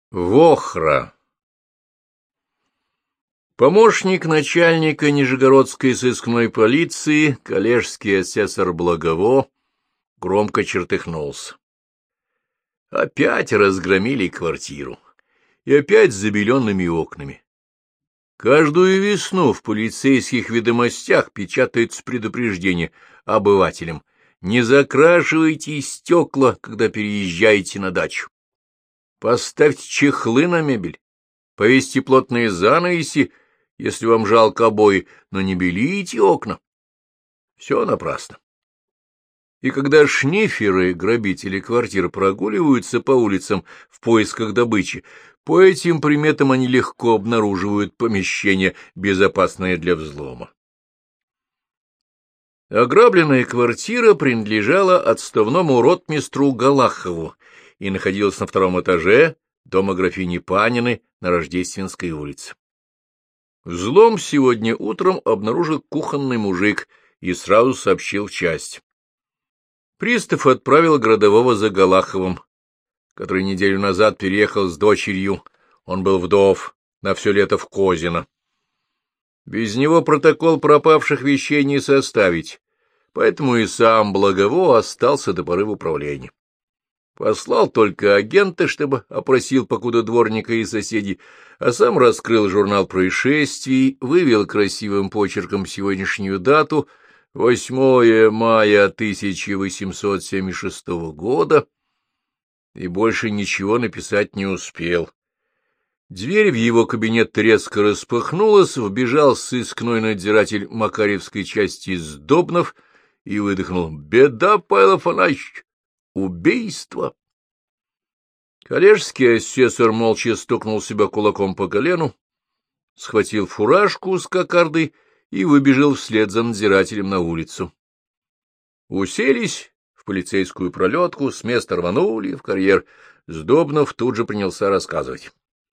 Вохра. Помощник начальника Нижегородской сыскной полиции, коллежский асессор Благово, громко чертыхнулся. Опять разгромили квартиру, и опять с забеленными окнами. Каждую весну в полицейских ведомостях печатается предупреждение обывателям: не закрашивайте стекла, когда переезжаете на дачу. Поставьте чехлы на мебель, повесьте плотные занавеси, если вам жалко обои, но не белите окна. Все напрасно. И когда шниферы, грабители квартир, прогуливаются по улицам в поисках добычи, по этим приметам они легко обнаруживают помещение, безопасное для взлома. Ограбленная квартира принадлежала отставному ротмистру Галахову и находилась на втором этаже дома графини Панины на Рождественской улице. Взлом сегодня утром обнаружил кухонный мужик и сразу сообщил в часть. Пристав отправил городового за Галаховым, который неделю назад переехал с дочерью, он был вдов, на все лето в Козино. Без него протокол пропавших вещей не составить, поэтому и сам Благово остался до поры в управлении. Послал только агента, чтобы опросил покуда дворника и соседей, а сам раскрыл журнал происшествий, вывел красивым почерком сегодняшнюю дату — 8 мая 1876 года, и больше ничего написать не успел. Дверь в его кабинет резко распахнулась, вбежал сыскной надзиратель Макарьевской части Сдобнов и выдохнул: «Беда, Павел Афанасьевич! Убийство!» Коллежский асессор молча стукнул себя кулаком по колену, схватил фуражку с кокардой и выбежал вслед за надзирателем на улицу. Уселись в полицейскую пролетку, с места рванули в карьер. Сдобнов тут же принялся рассказывать.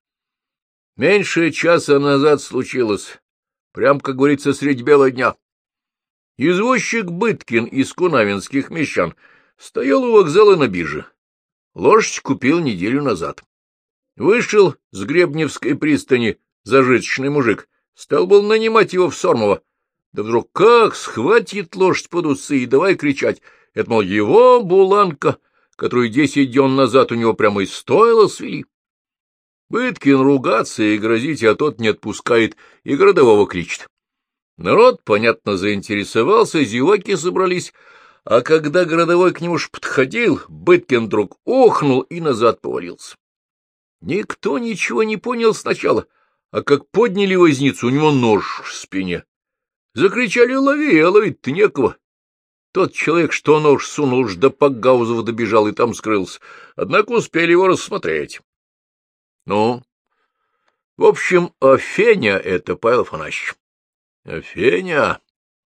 Меньше часа назад случилось, прям, как говорится, средь бела дня. Извозчик Быткин из кунавинских мещан стоял у вокзала на бирже. Лошадь купил неделю назад. Вышел с Гребневской пристани зажиточный мужик, стал был нанимать его в Сормово. Да вдруг как схватит лошадь под усы и давай кричать: это, мол, его буланка, которую 10 дней назад у него прямо из стойла свели. Быткин ругаться и грозить, а тот не отпускает и городового кричит. Народ, понятно, заинтересовался, зеваки собрались, а когда городовой к нему уж подходил, Быткин вдруг охнул и назад повалился. Никто ничего не понял сначала, а как подняли возницу, у него нож в спине. Закричали: лови, а ловить-то некого. Тот человек, что нож сунул, уж до Пакгаузова добежал и там скрылся, однако успели его рассмотреть. Ну, в общем, Афеня — это Павел Афанасьевич. Афеня.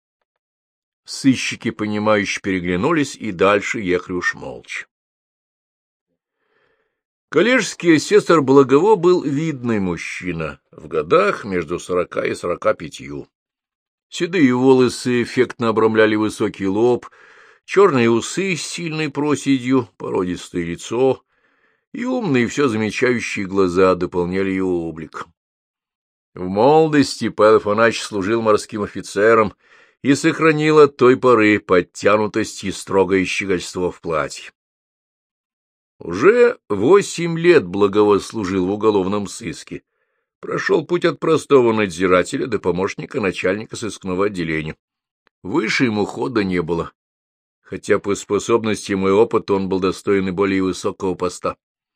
Сыщики, понимающе переглянулись и дальше ехали уж молча. Коллежский асессор Благово был видный мужчина, в годах между 40 и 45. Седые волосы эффектно обрамляли высокий лоб, черные усы с сильной проседью, породистое лицо и умные, все замечающие глаза дополняли его облик. В молодости Павел Афанасьевич служил морским офицером и сохранил от той поры подтянутость и строгое щегольство в платье. Уже 8 лет Благово служил в уголовном сыске, прошел путь от простого надзирателя до помощника начальника сыскного отделения. Выше ему хода не было, хотя по способностям и опыту он был достоин и более высокого поста.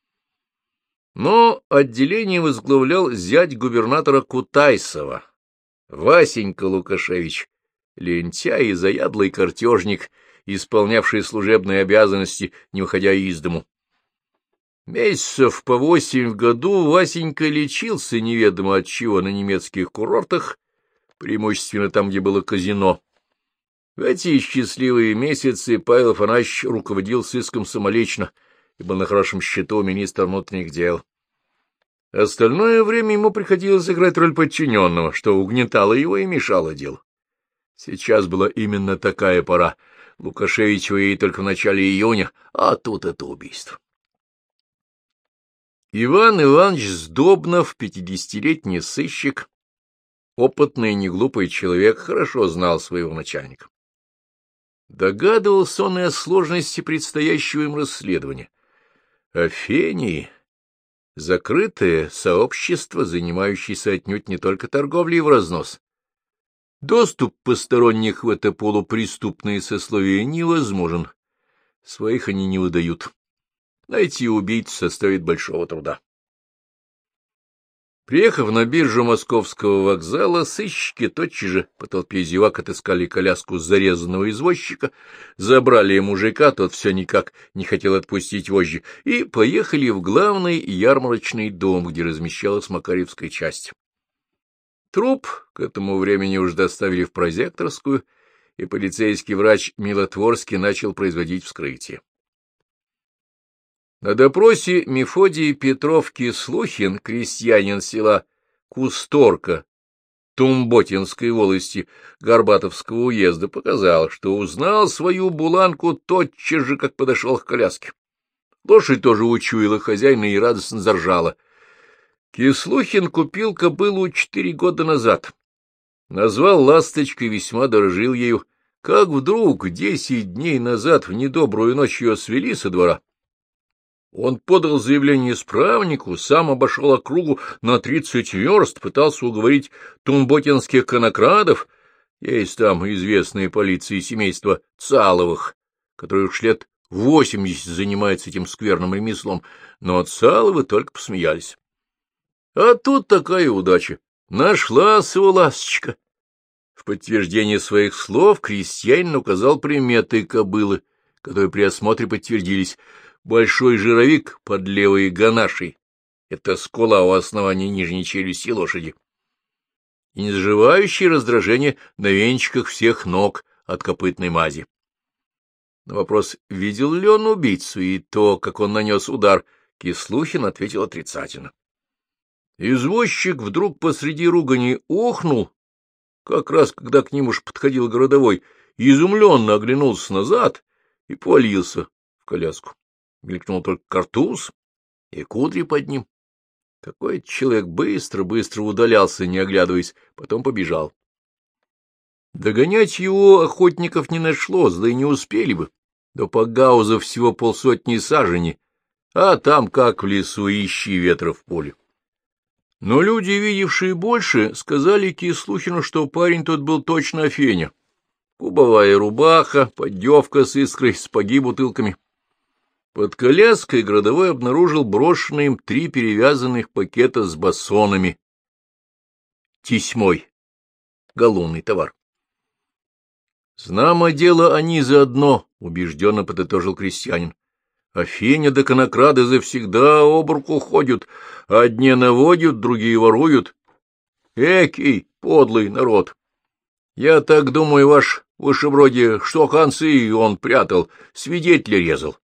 Но отделение возглавлял зять губернатора Кутайсова, Васенька Лукашевич, лентяй и заядлый картежник, исполнявший служебные обязанности, не выходя из дому. Месяцев по 8 в году Васенька лечился неведомо от чего на немецких курортах, преимущественно там, где было казино. В эти счастливые месяцы Павел Афанасьевич руководил сыском самолично и был на хорошем счету у министра внутренних дел. Остальное время ему приходилось играть роль подчиненного, что угнетало его и мешало делу. Сейчас была именно такая пора. Лукашевич уедет только в начале июня, а тут это убийство. Иван Иванович Сдобнов, 50-летний сыщик, опытный и неглупый человек, хорошо знал своего начальника. Догадывался он и о сложности предстоящего им расследования. Афении — закрытое сообщество, занимающееся отнюдь не только торговлей в разнос. Доступ посторонних в это полупреступное сословие невозможен. Своих они не выдают. Найти убийц составит большого труда. Приехав на биржу Московского вокзала, сыщики тотчас же по толпе зевак отыскали коляску зарезанного извозчика, забрали мужика, тот все никак не хотел отпустить вожжи, и поехали в главный ярмарочный дом, где размещалась Макарьевская часть. Труп к этому времени уже доставили в прозекторскую, и полицейский врач Милотворский начал производить вскрытие. На допросе Мефодий Петров Кислухин, крестьянин села Кусторка Тумботинской волости Горбатовского уезда, показал, что узнал свою буланку тотчас же, как подошел к коляске. Лошадь тоже учуяла хозяина и радостно заржала. Кислухин купил кобылу 4 года назад. Назвал ласточкой, весьма дорожил ею. Как вдруг 10 дней назад в недобрую ночь ее свели со двора. Он подал заявление исправнику, сам обошел округу на 30 верст, пытался уговорить тумботинских конокрадов, есть там известные полиции семейства Цаловых, которые уж лет 80 занимаются этим скверным ремеслом, но Цаловы только посмеялись. А тут такая удача. Нашлась его ласточка. В подтверждение своих слов крестьянин указал приметы кобылы, которые при осмотре подтвердились. Большой жировик под левой ганашей — это скула у основания нижней челюсти лошади. И незаживающее раздражение на венчиках всех ног от копытной мази. На вопрос, видел ли он убийцу и то, как он нанес удар, Кислухин ответил отрицательно. Извозчик вдруг посреди ругани охнул, как раз когда к ним уж подходил городовой, изумленно оглянулся назад и повалился в коляску. Мелькнул только картуз и кудри под ним. Какой-то человек быстро-быстро удалялся, не оглядываясь, потом побежал. Догонять его охотников не нашлось, да и не успели бы. До Пагауза всего 50 сажени, а там, как в лесу, ищи ветра в поле. Но люди, видевшие больше, сказали Кислухину, что парень тот был точно Афеня. Кубовая рубаха, поддевка с искрой, сапоги бутылками. Под коляской городовой обнаружил брошенные им 3 перевязанных пакета с басонами. Тесьмой. Галунный товар. «Знамо дело, они заодно», — убежденно подытожил крестьянин. «Афеня да конокрады завсегда об руку ходят, одни наводят, другие воруют. Экий подлый народ! Я так думаю, ваш вышебродие, что концы он прятал, свидетеля резал.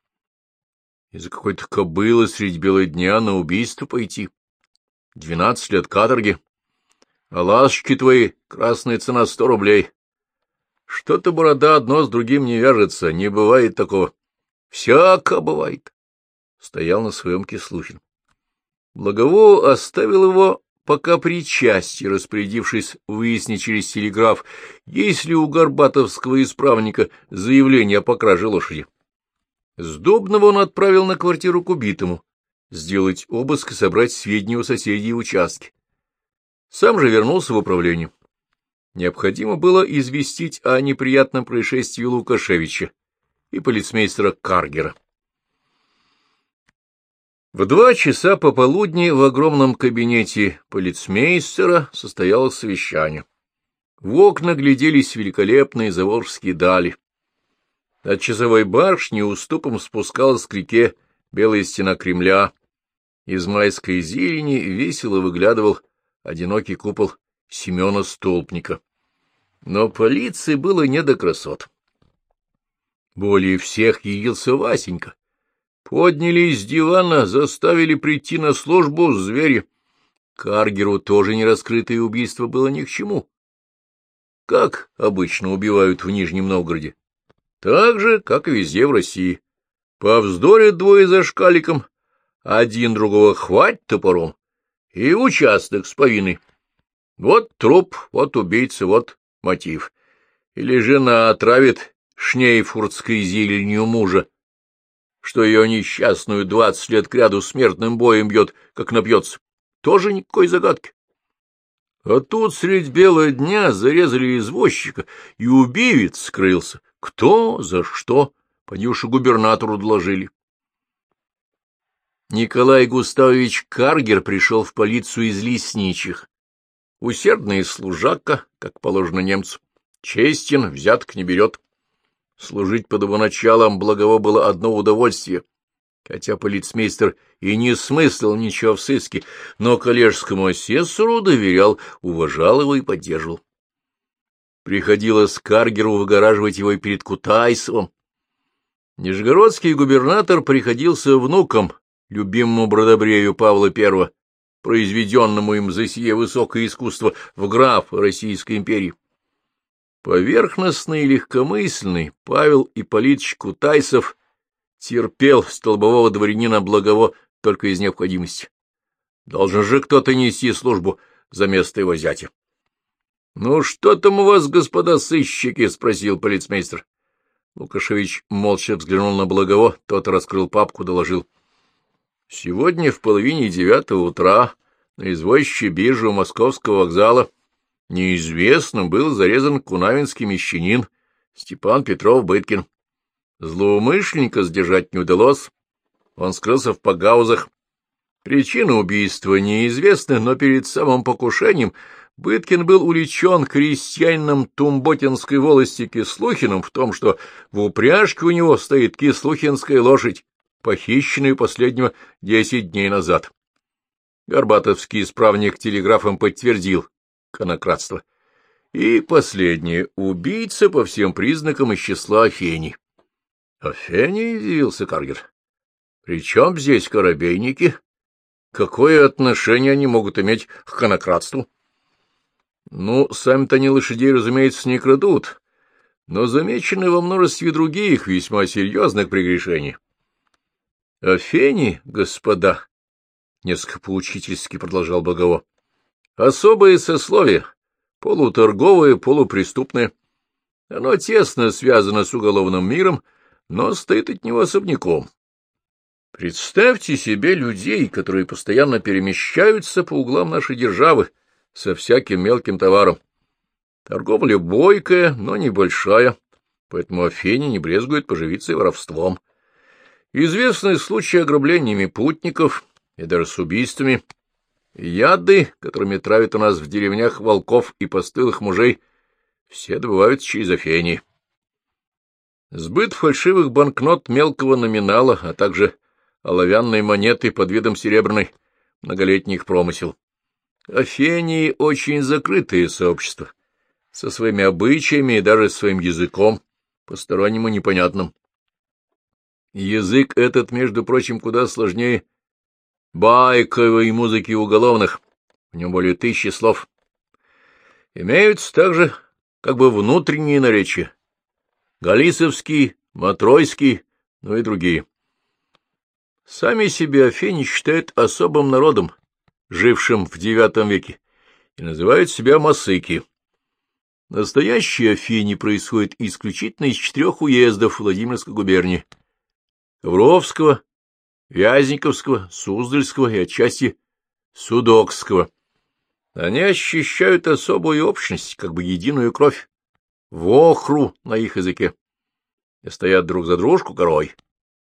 Из-за какой-то кобылы средь бела дня на убийство пойти. 12 лет каторги. А ласточки твои, красная цена 100 рублей. Что-то, борода, одно с другим не вяжется, не бывает такого. Всяко бывает. Стоял на своем Кислухин. Благово оставил его пока при части, распорядившись выяснить через телеграф, есть ли у горбатовского исправника заявление о покраже лошади. Сдобного он отправил на квартиру к убитому, сделать обыск и собрать сведения у соседей и участки. Сам же вернулся в управление. Необходимо было известить о неприятном происшествии Лукашевича и полицмейстера Каргера. В 2 часа пополудни в огромном кабинете полицмейстера состоялось совещание. В окна гляделись великолепные заволжские дали. От часовой башни уступом спускалась к реке белая стена Кремля. Из майской зелени весело выглядывал одинокий купол Семена Столпника. Но полиции было не до красот. Более всех явился Васенька. Подняли с дивана, заставили прийти на службу зверя. Каргеру тоже нераскрытое убийство было ни к чему. Как обычно убивают в Нижнем Новгороде? Так же, как и везде в России. Повздорят двое за шкаликом, один другого хвать топором, и участок с повинной. Вот труп, вот убийца, вот мотив. Или жена отравит шнейфуртской зеленью мужа, что ее несчастную 20 лет кряду смертным боем бьет, как напьется. Тоже никакой загадки. А тут средь бела дня зарезали извозчика, и убивец скрылся. Кто, за что, поди уж и губернатору доложили. Николай Густавович Каргер пришел в полицию из лесничих. Усердный служака, как положено немцу, честен, взяток не берет. Служить под его началом Благово было одно удовольствие, хотя полицмейстер и не смыслил ничего в сыске, но коллежскому асессору доверял, уважал его и поддерживал. Приходилось Каргеру выгораживать его и перед Кутайсовым. Нижегородский губернатор приходился внуком любимому бродобрею Павла I, произведенному им за сие высокое искусство в графы Российской империи. Поверхностный и легкомысленный Павел Ипполитович Кутайсов терпел столбового дворянина Благово только из необходимости. Должен же кто-то нести службу за место его зятя. — Ну, что там у вас, господа сыщики? — спросил полицмейстер. Лукашевич молча взглянул на Благово, тот раскрыл папку, доложил. — Сегодня в 8:30 утра на извозчике биржи у Московского вокзала неизвестным был зарезан кунавинский мещанин Степан Петров-Быткин. Злоумышленника сдержать не удалось, он скрылся в погаузах. Причина убийства неизвестна, но перед самым покушением Быткин был уличен крестьянином Тумботинской волости Кислухиным в том, что в упряжке у него стоит кислухинская лошадь, похищенная последнего 10 дней назад. Горбатовский исправник телеграфом подтвердил конокрадство. И последнее. Убийца по всем признакам из числа Афений. Афений, удивился Каргер. При чем здесь корабейники? Какое отношение они могут иметь к конокрадству? Ну, сами-то они лошадей, разумеется, не крадут, но замечены во множестве других весьма серьезных прегрешений. Афени, господа, несколько поучительски продолжал Благово, особое сословие, полуторговое, полупреступное. Оно тесно связано с уголовным миром, но стоит от него особняком. Представьте себе людей, которые постоянно перемещаются по углам нашей державы со всяким мелким товаром. Торговля бойкая, но небольшая, поэтому Афени не брезгует поживиться и воровством. Известны случаи ограблениями путников и даже с убийствами. Яды, которыми травят у нас в деревнях волков и постылых мужей, все добываются через Афени. Сбыт фальшивых банкнот мелкого номинала, а также оловянной монеты под видом серебряной, многолетний их промысел. Афении — очень закрытое сообщество, со своими обычаями и даже своим языком, постороннему непонятным. Язык этот, между прочим, куда сложнее байковой музыки уголовных, в нем более 1000 слов. Имеются также как бы внутренние наречия, галисовский, матройский, ну и другие. Сами себя афени считают особым народом, жившим в IX веке, и называют себя масыки. Настоящие афени происходят исключительно из 4 уездов Владимирской губернии: Ковровского, Вязниковского, Суздальского и отчасти Судокского. Они ощущают особую общность, как бы единую кровь, вохру на их языке, и стоят друг за дружку горой.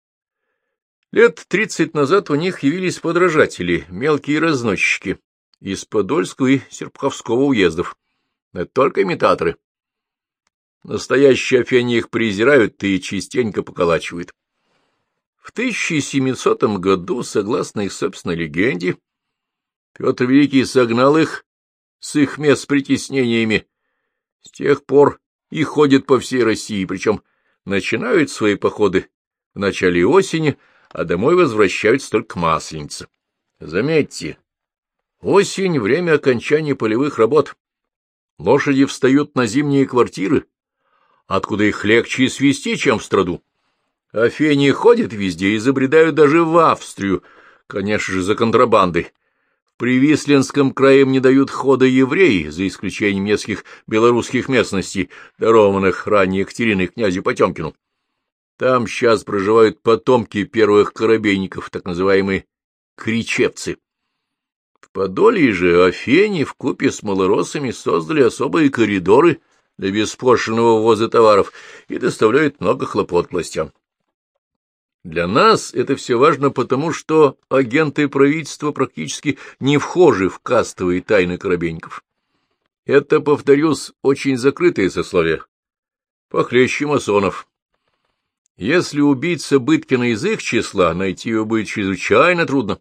Лет 30 назад у них явились подражатели, мелкие разносчики из Подольского и Серпуховского уездов, но это только имитаторы. Настоящие афени их презирают и частенько поколачивают. В 1700 году, согласно их собственной легенде, Петр Великий согнал их с их мест с притеснениями. С тех пор и ходят по всей России, причем начинают свои походы в начале осени, а домой возвращаются только к Масленице. Заметьте, осень — время окончания полевых работ. Лошади встают на зимние квартиры, откуда их легче свезти, чем в страду. Афени ходят везде и забредают даже в Австрию, конечно же, за контрабандой. В Привисленском крае им не дают хода евреи, за исключением нескольких белорусских местностей, дарованных ранее Екатериной князю Потемкину. Там сейчас проживают потомки первых корабейников, так называемые кричевцы. В Подолье же Афени вкупе с малороссами создали особые коридоры для беспошлинного ввоза товаров и доставляют много хлопот властям. Для нас это все важно потому, что агенты правительства практически не вхожи в кастовые тайны корабейников. Это, повторюсь, очень закрытые сословия, похлеще масонов. Если убийца Быткина из их числа, найти его будет чрезвычайно трудно.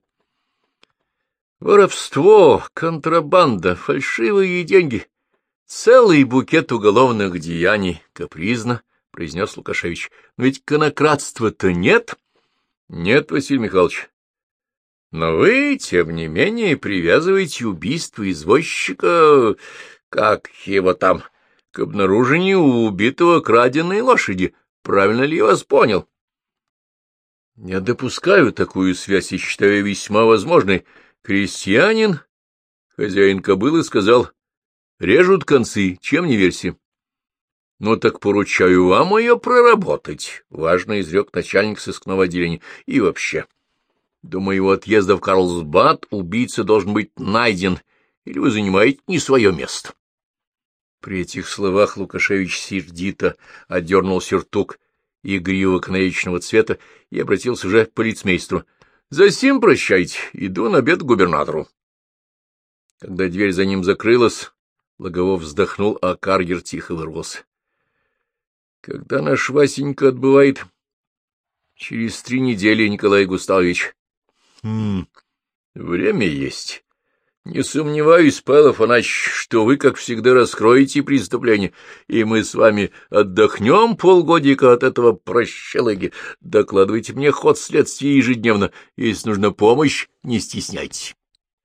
Воровство, контрабанда, фальшивые деньги — целый букет уголовных деяний, — капризно произнес Лукашевич. — Но ведь конокрадства-то нет? — Нет, Василий Михайлович. Но вы, тем не менее, привязываете убийство извозчика, как его там, к обнаружению у убитого краденой лошади. Правильно ли я вас понял? — Я допускаю такую связь и считаю весьма возможной. Крестьянин, хозяин кобылы, сказал: режут концы, чем не верьте. — Ну так поручаю вам ее проработать, — важно изрек начальник сыскного отделения. — И вообще, до моего отъезда в Карлсбад убийца должен быть найден, или вы занимаете не свое место. При этих словах Лукашевич сердито отдернул сюртук игриво-канаечного цвета и обратился уже к полицмейстру. — Засим прощайте, иду на обед к губернатору. Когда дверь за ним закрылась, Логовов вздохнул, а Каргер тихо вырвался. — Когда наш Васенька отбывает? — Через 3 недели, Николай Густавович. — Время есть. Не сомневаюсь, Павел Афанасьевич, что вы, как всегда, раскроете преступление, и мы с вами отдохнем полгодика от этого прощелыги. Докладывайте мне ход следствия ежедневно. Если нужна помощь, не стесняйтесь.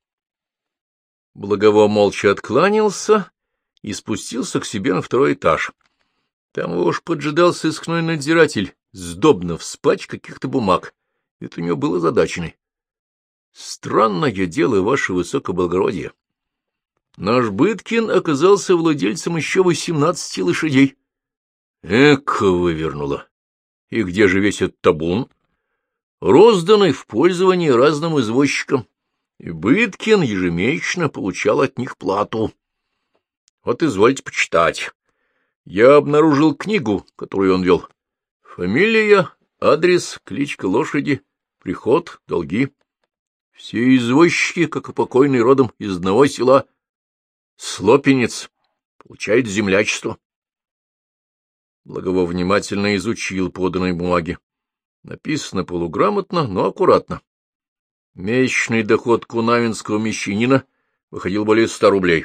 Благово молча откланялся и спустился к себе на 2-й этаж. Там его уж поджидал сыскной надзиратель, сдобно вспач каких-то бумаг. Это у него был озадаченный. Странное дело, ваше высокоблагородие. Наш Быткин оказался владельцем еще 18 лошадей. Эка вывернуло. И где же весь этот табун? Розданный в пользование разным извозчикам. И Быткин ежемесячно получал от них плату. Вот извольте почитать. Я обнаружил книгу, которую он вел. Фамилия, адрес, кличка лошади, приход, долги. Все извозчики, как и покойный, родом из одного села Слопенец, получают землячество. Благово внимательно изучил поданные бумаги. Написано полуграмотно, но аккуратно. Месячный доход кунавинского мещанина выходил более 100 рублей.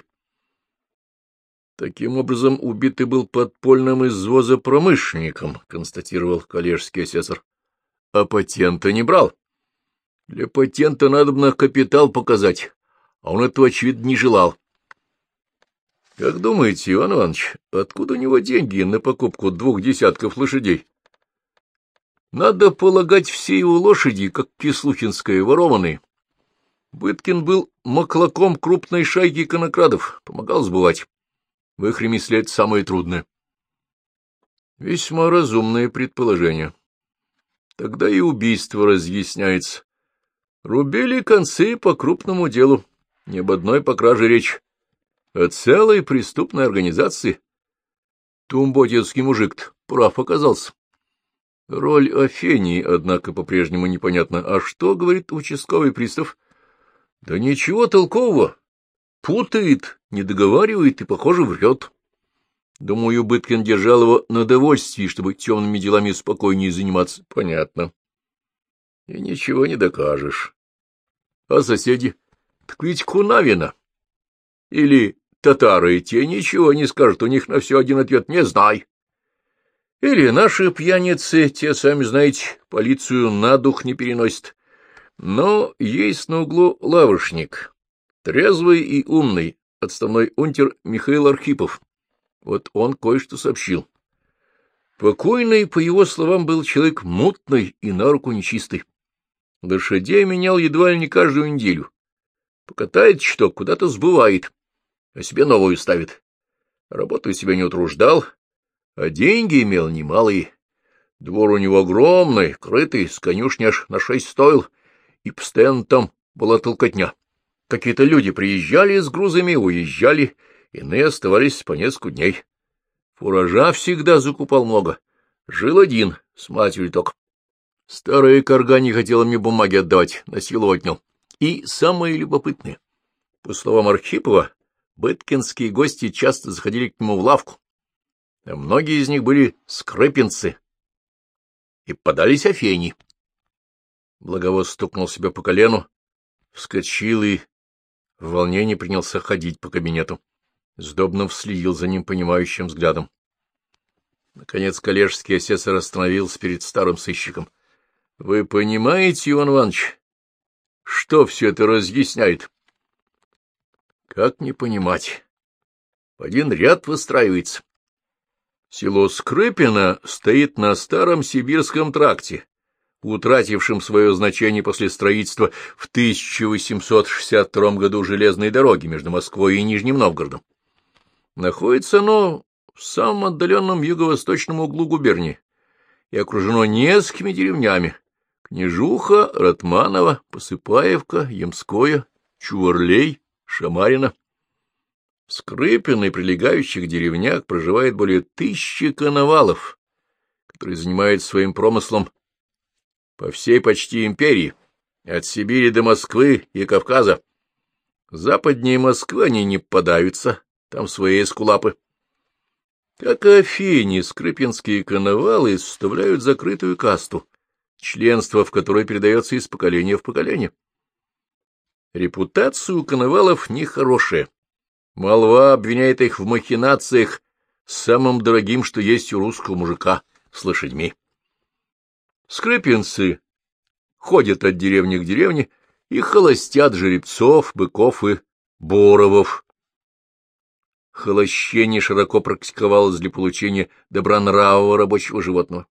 Таким образом, убитый был подпольным извозопромышленником, констатировал коллежский асессор. А патента не брал. Для патента надобно капитал показать, а он этого, очевидно, не желал. Как думаете, Иван Иванович, откуда у него деньги на покупку 2 десятков лошадей? Надо полагать, все его лошади, как Кислухинская, ворованные. Быткин был маклаком крупной шайки конокрадов, помогал сбывать. В их ремесле это самое трудное. Весьма разумное предположение. Тогда и убийство разъясняется. Рубили концы по крупному делу, не об одной по краже речь, а целой преступной организации. Тумботецкий мужик прав оказался. Роль Афении, однако, по-прежнему непонятна. А что говорит участковый пристав? Да ничего толкового. Путает, не договаривает и, похоже, врет. Думаю, Быткин держал его на довольствии, чтобы темными делами спокойнее заниматься. Понятно. И ничего не докажешь. А соседи? Так ведь Кунавина. Или татары, те ничего не скажут, у них на все один ответ — не знай. Или наши пьяницы, те, сами знаете, полицию на дух не переносят. Но есть на углу лавочник, трезвый и умный, отставной унтер Михаил Архипов. Вот он кое-что сообщил. Покойный, по его словам, был человек мутный и на руку нечистый. Лошадей менял едва ли не каждую неделю. Покатает чуток, куда-то сбывает, а себе новую ставит. Работу себя не утруждал, а деньги имел немалые. Двор у него огромный, крытый, с конюшни аж на 6 стоил, и постоянно там была толкотня. Какие-то люди приезжали с грузами, уезжали, иные оставались по несколько дней. Фуража всегда закупал много. Жил один, с матерью только. Старая корга не хотела мне бумаги отдавать, на силу отнял. И самое любопытное. По словам Архипова, быткинские гости часто заходили к нему в лавку, а многие из них были скрыпинцы и подались Афени. Благовоз стукнул себя по колену, вскочил и в волнении принялся ходить по кабинету. Сдобнов следил за ним понимающим взглядом. Наконец коллежский асессор остановился перед старым сыщиком. — Вы понимаете, Иван Иванович, что все это разъясняет? — Как не понимать? В один ряд выстраивается. Село Скрыпино стоит на старом сибирском тракте, утратившем свое значение после строительства в 1862 году железной дороги между Москвой и Нижним Новгородом. Находится оно в самом отдаленном юго-восточном углу губернии и окружено несколькими деревнями: Княжуха, Ратманово, Посыпаевка, Ямское, Чуварлей, Шамарина. В Скрыпино и прилегающих деревнях проживает более 1000 коновалов, которые занимаются своим промыслом по всей почти империи, от Сибири до Москвы и Кавказа. Западнее Москвы они не попадаются, там свои эскулапы. Как и Афини, скрыпинские коновалы составляют закрытую касту, членство в которой передается из поколения в поколение. Репутация у коновалов нехорошая. Молва обвиняет их в махинациях с самым дорогим, что есть у русского мужика, с лошадьми. Скрыпинцы ходят от деревни к деревне и холостят жеребцов, быков и боровов. Холощение широко практиковалось для получения добронравного рабочего животного,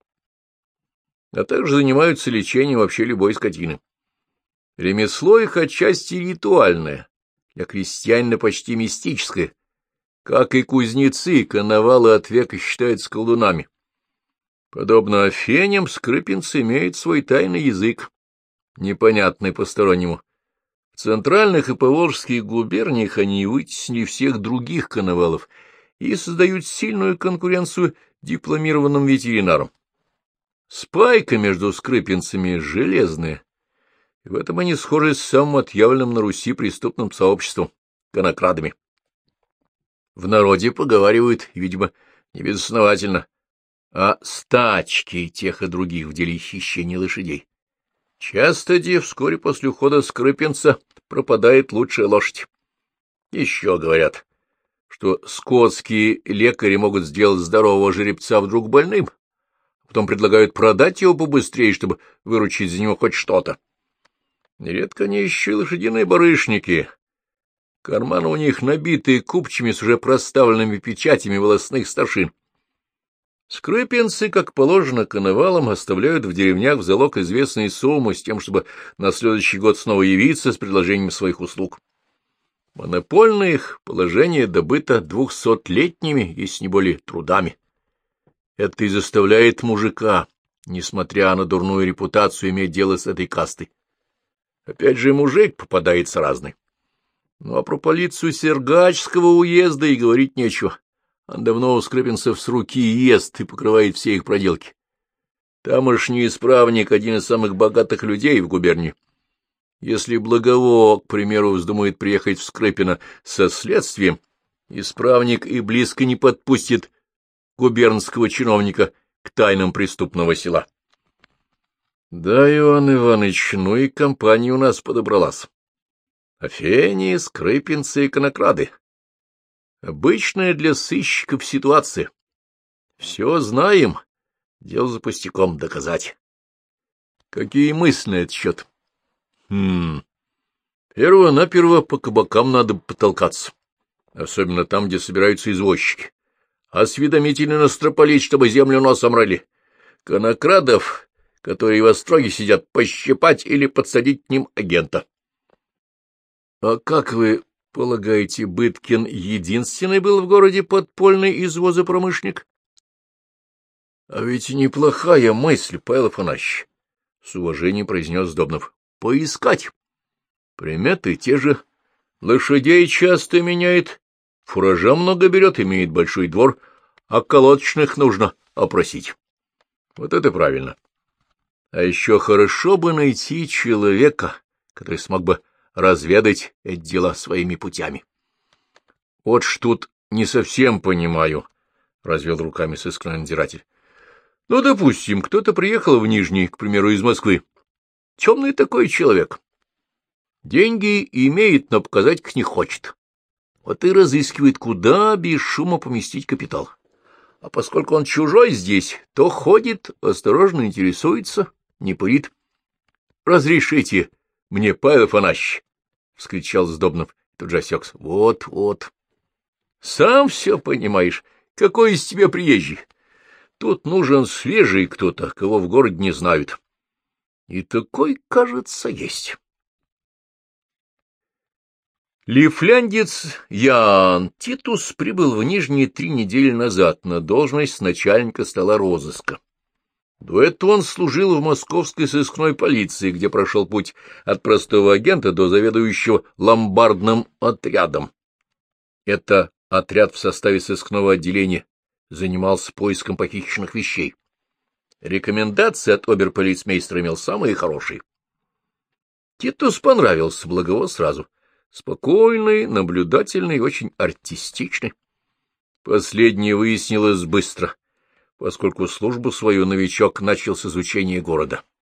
а также занимаются лечением вообще любой скотины. Ремесло их отчасти ритуальное, для крестьянина почти мистическое. Как и кузнецы, коновалы от века считаются колдунами. Подобно афеням, скрыпинцы имеют свой тайный язык, непонятный постороннему. В центральных и поволжских губерниях они вытеснили всех других коновалов и создают сильную конкуренцию дипломированным ветеринарам. Спайка между скрыпинцами железная, и в этом они схожи с самым отъявленным на Руси преступным сообществом — конокрадами. В народе поговаривают, видимо, небезосновательно, о стачке тех и других в деле хищения лошадей. Часто где вскоре после ухода скрыпинца пропадает лучшая лошадь. Еще говорят, что скотские лекари могут сделать здорового жеребца вдруг больным, а потом предлагают продать его побыстрее, чтобы выручить за него хоть что-то. Нередко они еще и лошадиные барышники. Карманы у них набитые купчими с уже проставленными печатями волосных старшин. Скрыпинцы, как положено коновалам, оставляют в деревнях в залог известные суммы с тем, чтобы на следующий год снова явиться с предложением своих услуг. Монопольное их положение добыто 200-летними, если не более, трудами. Это и заставляет мужика, несмотря на дурную репутацию, иметь дело с этой кастой. Опять же, мужик попадается разный. Ну, а про полицию Сергачского уезда и говорить нечего. Он давно у скрыпинцев с руки ест и покрывает все их проделки. Тамошний исправник — один из самых богатых людей в губернии. Если Благово, к примеру, вздумает приехать в Скрыпино со следствием, исправник и близко не подпустит губернского чиновника к тайнам преступного села. Да, Иван Иванович, ну и компания у нас подобралась. Афении, скрыпинцы и конокрады. Обычная для сыщиков ситуация. Все знаем, дело за пустяком доказать. Какие мысли на этот счет? Перво-наперво по кабакам надо потолкаться, особенно там, где собираются извозчики. Осведомительно настропалить, чтобы землю носом рыли. Конокрадов, которые в остроге сидят, пощипать или подсадить к ним агента. — А как вы полагаете, Быткин единственный был в городе подпольный извозопромышленник? — А ведь неплохая мысль, Павел Афанасьевич, — с уважением произнес Сдобнов. — Поискать. Приметы те же. Лошадей часто меняет, фуража много берет, имеет большой двор, а колодочных нужно опросить. Вот это правильно. А еще хорошо бы найти человека, который смог бы разведать эти дела своими путями. — Вот ж тут не совсем понимаю, — развел руками сыскной надзиратель. — Ну, допустим, кто-то приехал в Нижний, к примеру, из Москвы. Темный такой человек. Деньги имеет, но показать их не хочет. Вот и разыскивает, куда без шума поместить капитал. А поскольку он чужой здесь, то ходит, осторожно интересуется, не пырит. — Разрешите мне, Павел Афанасьевич, — вскричал Сдобнов, тут же осекся. — Вот, вот. Сам все понимаешь, какой из тебя приезжий. Тут нужен свежий кто-то, кого в городе не знают. И такой, кажется, есть. Лифляндец Ян Титус прибыл в Нижний 3 недели назад на должность начальника стола розыска. До этого он служил в московской сыскной полиции, где прошел путь от простого агента до заведующего ломбардным отрядом. Это отряд в составе сыскного отделения занимался поиском похищенных вещей. Рекомендации от оберполицмейстера имел самые хорошие. Титус понравился Благово сразу. Спокойный, наблюдательный и очень артистичный. Последнее выяснилось быстро, поскольку службу свою новичок начал с изучения города.